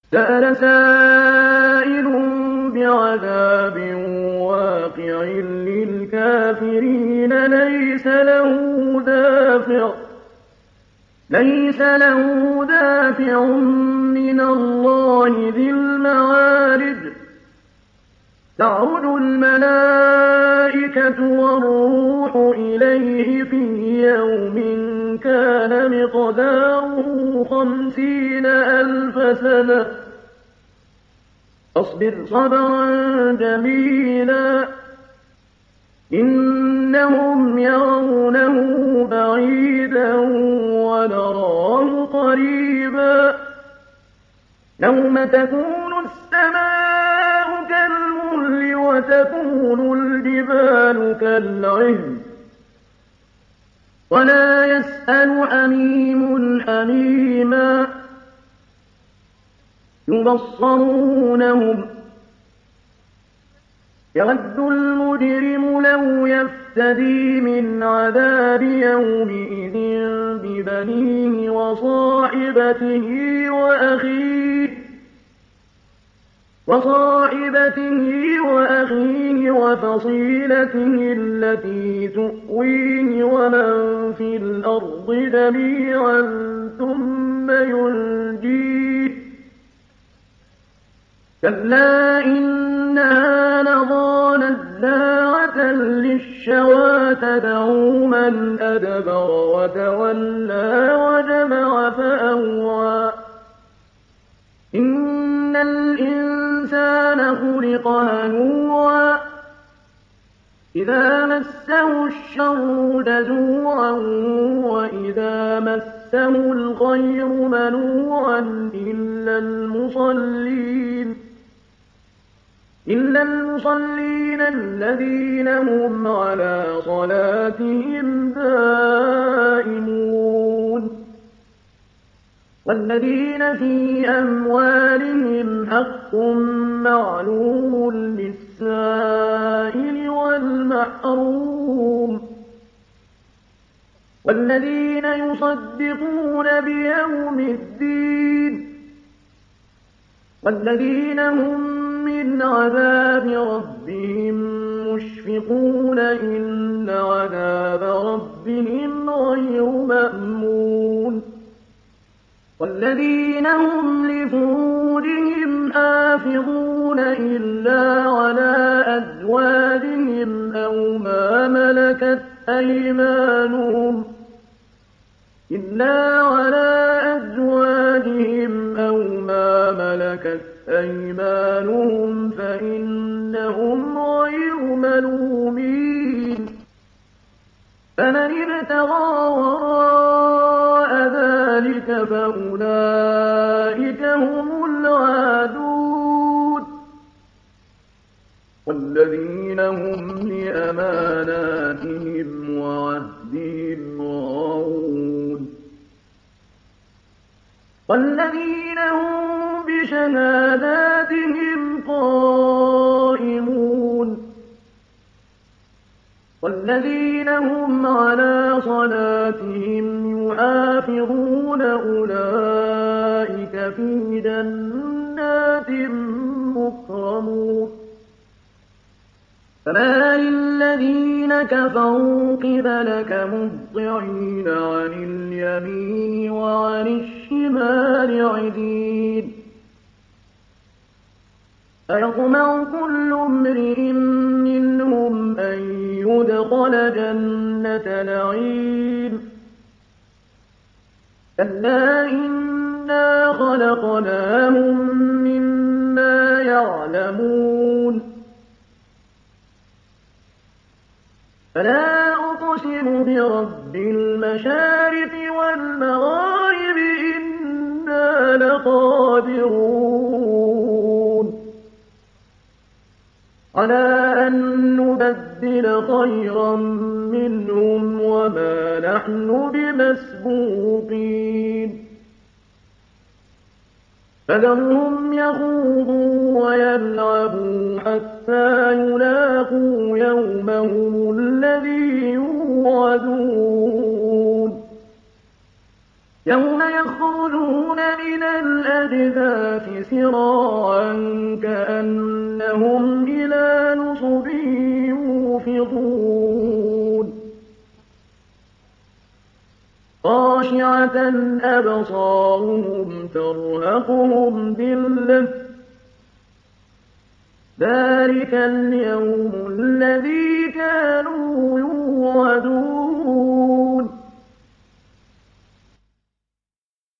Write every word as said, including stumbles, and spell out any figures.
سأل سائل بعذاب واقع للكافرين ليس له دافع ليس له دافع من الله ذي المعارج تعرج الملائكة والروح إليه في يوم كان مقداره خمسين ألف سنة فاصبر صبرا جميلا إنهم يرونه بعيدا ونراه قريبا يوم تكون السماء كالمهل وتكون الجبال كالعهن ولا يسأل حميم حميما يبصرونهم يود المجرم لو يفتدي من عذاب يومئذ ببنيه وصاحبته وأخيه وصاحبته وأخيه وفصيلته التي تؤويه ومن في الأرض جميعا ثم ينجيه كلا إنها لظى نزاعة للشوى تدعو من أدبر وتولى وجمع فأوعى إن الإنسان خلق هلوعا إذا مسه الشر جزوعا وإذا مسه الخير منوعا إلا المصلين إلا المصلين الذين هم على صلاتهم دائمون والذين في أموالهم حق معلوم للسائل والمحروم والذين يصدقون بيوم الدين والذين هم من عذاب ربهم مشفقون إن عذاب ربهم غير مأمون والذين هم لفروجهم حافظون إلا على أزواجهم أو ما ملكت أيمانهم إلا على أزواجهم أو ما ملكت أيمانهم فإنهم غير ملومين فمن ابتغى وراء ذلك فأولئك هم العادون والذين هم لأماناتهم وعهدهم راعون والذين هم بشهاداتهم قائمون والذين هم على صلاتهم يحافظون أولئك في جنات مكرمون فما للذين كفروا قبلك مهطعين عن اليمين وعن الشمال عدين أيطمع كل امرئ منهم أن يدخل جنة نعيم كلا إنا خلقناهم مما يعلمون فلا أقسم برب المشارق والمغارب إنا لقادرون على أن نبدل خيرا منهم وما نحن بمسبوقين فذرهم يخوضوا ويلعبوا حتى يلاقوا يومهم الذي يوعدون يوم يخرج يخرجون من الأجداث سراعا كأنهم إلى نصب يوفضون خاشعة أبصارهم ترهقهم ذلة ذلك اليوم الذي